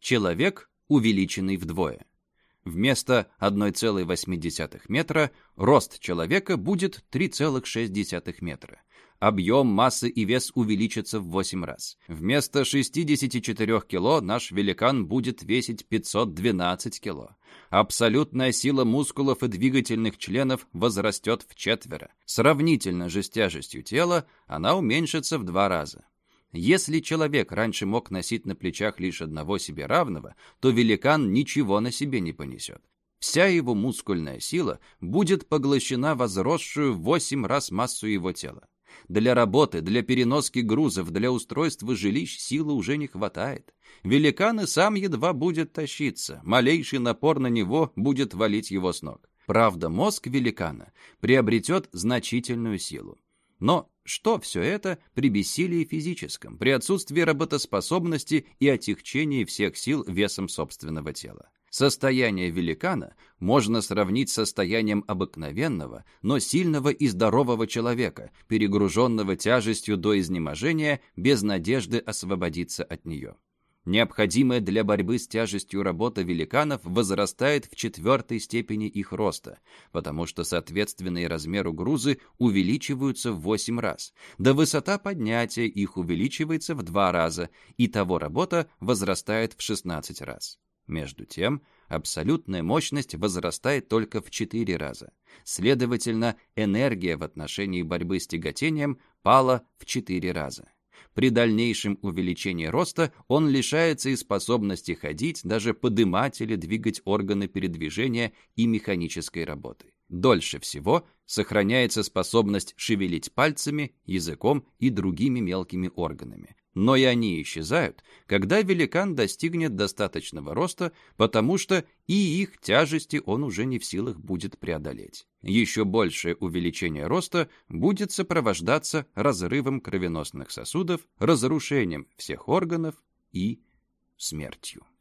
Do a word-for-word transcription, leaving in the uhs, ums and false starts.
Человек, увеличенный вдвое. Вместо одна целая восемь десятых метра рост человека будет три целых шесть десятых метра. Объем, масса и вес увеличатся в восемь раз. Вместо шестидесяти четырёх кило наш великан будет весить пятьсот двенадцать кило. Абсолютная сила мускулов и двигательных членов возрастет в четверо. Сравнительно же с тяжестью тела она уменьшится в два раза. Если человек раньше мог носить на плечах лишь одного себе равного, то великан ничего на себе не понесет. Вся его мускульная сила будет поглощена возросшую в восемь раз массу его тела. Для работы, для переноски грузов, для устройства жилищ силы уже не хватает. Великан и сам едва будет тащиться, малейший напор на него будет валить его с ног. Правда, мозг великана приобретет значительную силу. Но что все это при бессилии физическом, при отсутствии работоспособности и отягчении всех сил весом собственного тела? Состояние великана можно сравнить с состоянием обыкновенного, но сильного и здорового человека, перегруженного тяжестью до изнеможения, без надежды освободиться от нее. Необходимая для борьбы с тяжестью работа великанов возрастает в четвертой степени их роста, потому что соответственные размеру грузы увеличиваются в восемь раз, да высота поднятия их увеличивается в два раза, и того работа возрастает в шестнадцать раз. Между тем, абсолютная мощность возрастает только в четыре раза. Следовательно, энергия в отношении борьбы с тяготением пала в четыре раза. При дальнейшем увеличении роста он лишается и способности ходить, даже подымать или двигать органы передвижения и механической работы. Дольше всего сохраняется способность шевелить пальцами, языком и другими мелкими органами. Но и они исчезают, когда великан достигнет достаточного роста, потому что и их тяжести он уже не в силах будет преодолеть. Еще большее увеличение роста будет сопровождаться разрывом кровеносных сосудов, разрушением всех органов и смертью.